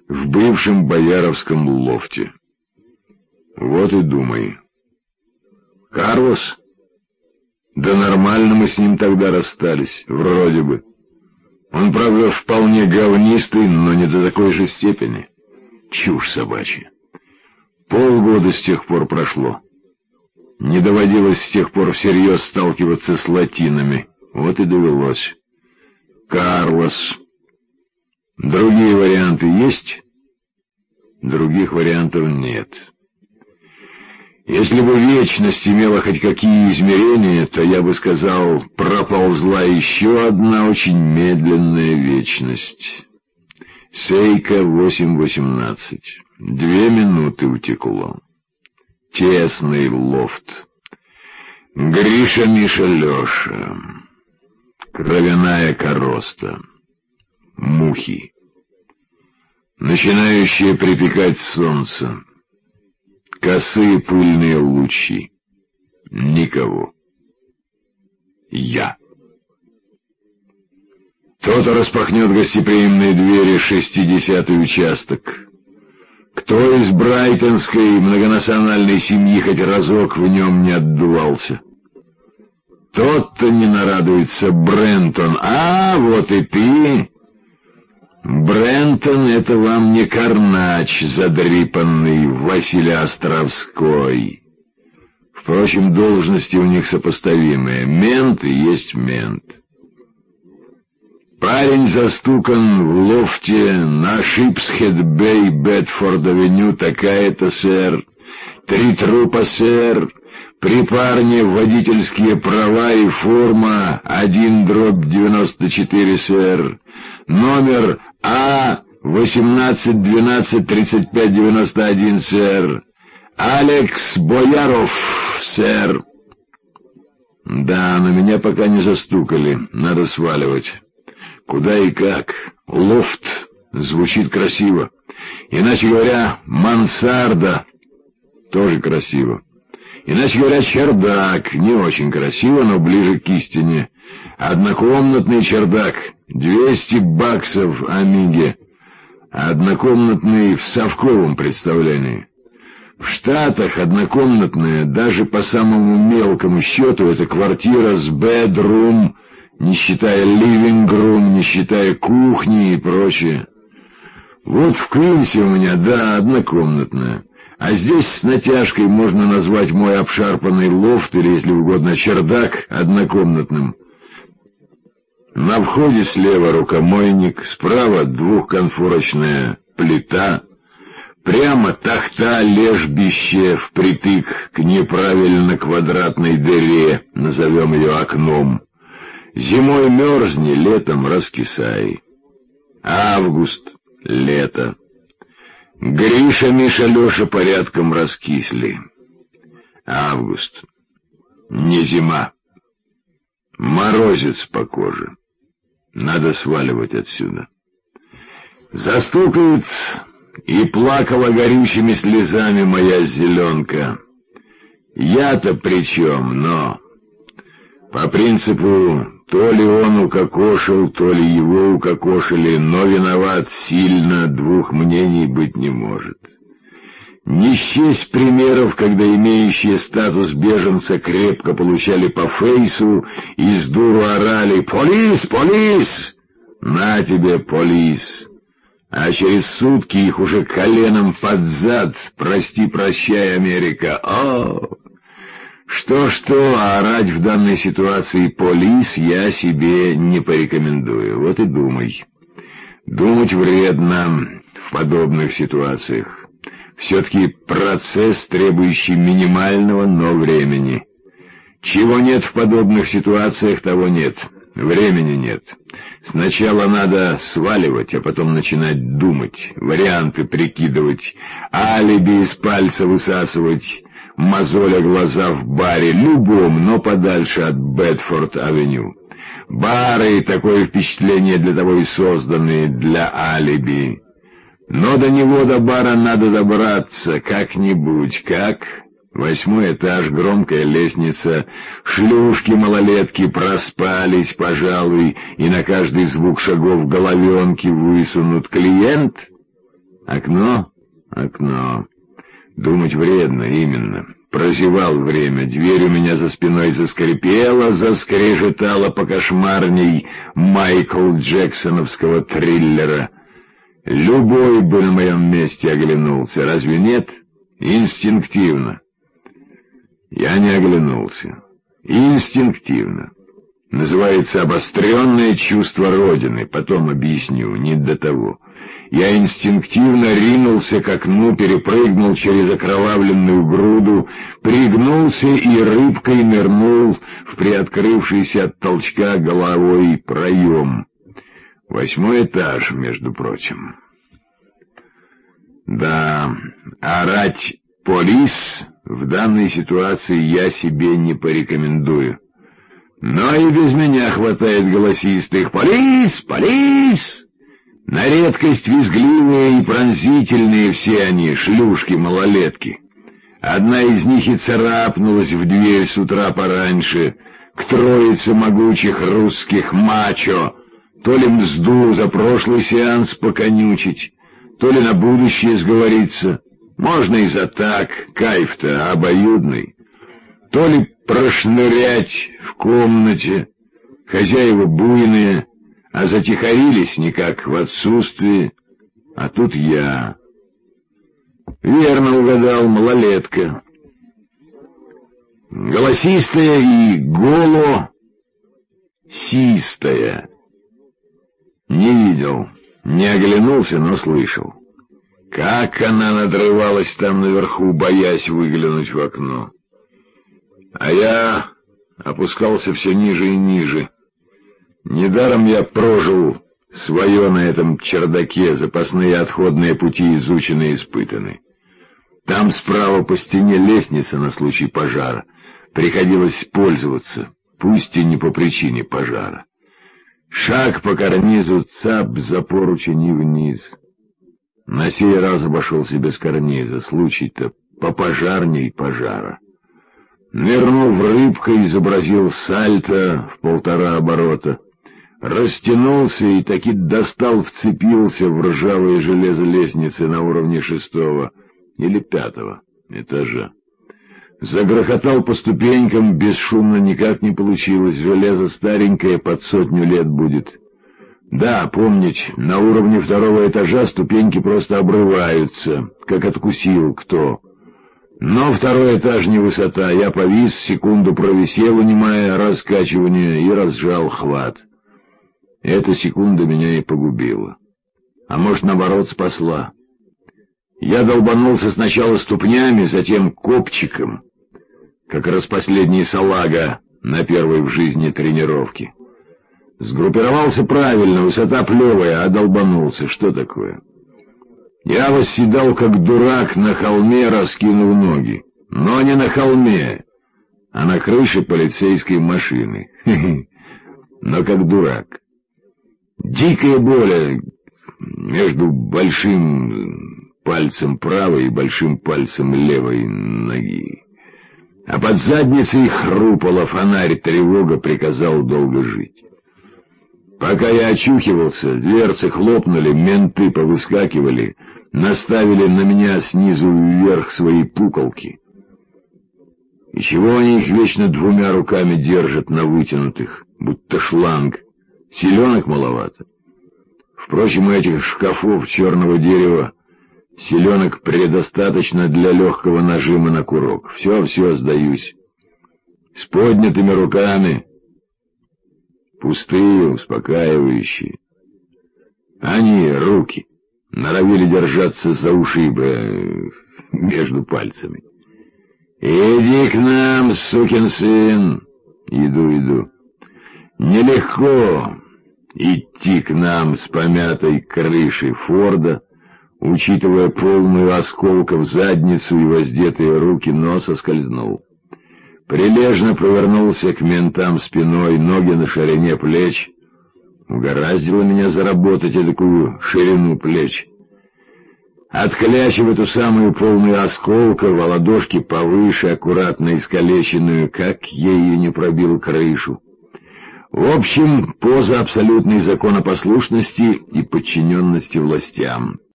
в бывшем бояровском лофте. Вот и думай. Карлос? Да нормально мы с ним тогда расстались, вроде бы. Он, правда, вполне говнистый, но не до такой же степени. Чушь собачья. Полгода с тех пор прошло. Не доводилось с тех пор всерьез сталкиваться с латинами. Вот и довелось. Карлос. Другие варианты есть? Других вариантов нет. Если бы вечность имела хоть какие измерения, то я бы сказал, проползла еще одна очень медленная вечность. Сейка 8:18. 2 минуты утекло. Тесный лофт. Гриша, Миша, Леша. Кровяная короста. Мухи. Начинающее припекать солнце. Косые пыльные лучи. Никого. Я. Кто-то распахнет гостеприимные двери 60-й участок. Кто из брайтонской многонациональной семьи хоть разок в нем не отдувался? Тот-то не нарадуется Брентон. А, вот и ты. Брентон — это вам не Карнач, задрипанный Василий Островской. Впрочем, должности у них сопоставимые. Мент и есть мент. Парень застукан в лофте на Шипсхед-Бэй, Бетфорд-авеню, такая-то, сэр. 3 трупа, сэр. При парне водительские права и форма 1/94, сэр. Номер А-18-12-35-91, сэр. Алекс Бояров, сэр. Да, но меня пока не застукали, надо сваливать. Куда и как? Лофт звучит красиво. Иначе говоря, мансарда тоже красиво. Иначе говоря, чердак не очень красиво, но ближе к истине. Однокомнатный чердак, $200 амиге. Однокомнатный в совковом представлении. В Штатах однокомнатная, даже по самому мелкому счету, это квартира с бедрум, не считая ливинг-рум, не считая кухни и прочее. Вот в Квинсе у меня, да, однокомнатная. А здесь с натяжкой можно назвать мой обшарпанный лофт, или, если угодно, чердак однокомнатным. На входе слева рукомойник, справа 2-конфорочная плита, прямо тахта лежбище впритык к неправильно квадратной дыре, назовем ее окном. Зимой мерзни, летом раскисай. Август, лето. Гриша, Миша, Леша порядком раскисли. Август. Не зима. Морозец по коже. Надо сваливать отсюда. Застукают, и плакала горючими слезами моя зеленка. Я-то при чем, но... По принципу, то ли он укокошил, то ли его укокошили, но виноват сильно, 2 мнений быть не может. Не счесть примеров, когда имеющие статус беженца крепко получали по фейсу и с дуру орали «Полис! Полис!» «На тебе, полис!» А через сутки их уже коленом под зад «Прости-прощай, Америка!» О! Что-что, а орать в данной ситуации «полис» я себе не порекомендую. Вот и думай. Думать вредно в подобных ситуациях. Все-таки процесс, требующий минимального, но времени. Чего нет в подобных ситуациях, того нет. Времени нет. Сначала надо сваливать, а потом начинать думать, варианты прикидывать, алиби из пальца высасывать, мозоля глаза в баре, любом, но подальше от Бетфорд-авеню. Бары, такое впечатление, для того и созданы, для алиби. Но до него, до бара, надо добраться как-нибудь, как... 8-й этаж, громкая лестница, шлюшки-малолетки проспались, пожалуй, и на каждый звук шагов головенки высунут. Клиент? Окно? Окно. Думать вредно, именно. Прозевал время, дверь у меня за спиной заскрипела, заскрежетала покошмарней Майкл Джексоновского триллера. Любой бы на моем месте оглянулся, разве нет? Инстинктивно. Я не оглянулся. Инстинктивно. Называется обостренное чувство Родины, потом объясню, не до того. Я инстинктивно ринулся к окну, перепрыгнул через окровавленную груду, пригнулся и рыбкой нырнул в приоткрывшийся от толчка головой проем. 8-й этаж, между прочим. Да, орать «полис» в данной ситуации я себе не порекомендую. Но и без меня хватает голосистых «Полис! Полис!». На редкость визгливые и пронзительные все они, шлюшки-малолетки. Одна из них и царапнулась в дверь с утра пораньше, к троице могучих русских мачо, то ли мзду за прошлый сеанс поконючить, то ли на будущее сговориться. Можно и за так, кайф-то обоюдный. То ли прошнырять в комнате, хозяева буйные, а затихарились никак в отсутствии, а тут я. Верно угадал, малолетка. Голосистая и голосистая. Не видел, не оглянулся, но слышал. Как она надрывалась там наверху, боясь выглянуть в окно. А я опускался все ниже и ниже. Недаром я прожил свое на этом чердаке, запасные отходные пути изучены и испытаны. Там справа по стене лестница на случай пожара. Приходилось пользоваться, пусть и не по причине пожара. Шаг по карнизу, цап за поручень и вниз. На сей раз обошелся без карниза, случай-то попожарней пожара. Нырнув рыбкой, изобразил сальто в 1,5 оборота. Растянулся и таки достал, вцепился в ржавое железо лестницы на уровне 6-го или 5-го этажа. Загрохотал по ступенькам, бесшумно никак не получилось, железо старенькое, под 100 лет будет. Да, помнить, на уровне 2-го этажа ступеньки просто обрываются, как откусил кто. Но 2-й этаж не высота, я повис, секунду провисел, унимая раскачивание, и разжал хват. Эта секунда меня и погубила. А может, наоборот, спасла. Я долбанулся сначала ступнями, затем копчиком, как раз последний салага на первой в жизни тренировке. Сгруппировался правильно, высота плевая, а долбанулся. Что такое? Я восседал, как дурак, на холме, раскинув ноги. Но не на холме, а на крыше полицейской машины. Но как дурак. Дикая боль между большим пальцем правой и большим пальцем левой ноги. А под задницей хрупала, фонарь тревога приказал долго жить. Пока я очухивался, дверцы хлопнули, менты повыскакивали, наставили на меня снизу вверх свои пуколки. И чего они их вечно 2 руками держат на вытянутых, будто шланг? Селенок маловато. Впрочем, у этих шкафов черного дерева селенок предостаточно для легкого нажима на курок. Все, сдаюсь. С поднятыми руками, пустые, успокаивающие. Они, руки, норовили держаться за ушибы между пальцами. «Иди к нам, сукин сын!» Иду. Нелегко идти к нам с помятой крышей Форда, учитывая полную осколков задницу и воздетые руки, но соскользнул. Прилежно повернулся к ментам спиной, ноги на ширине плеч. Угораздило меня заработать такую ширину плеч. Отклячив эту самую полную осколков, а ладошки повыше, аккуратно искалеченную, как ею не пробил крышу. В общем, поза абсолютной законопослушности и подчиненности властям.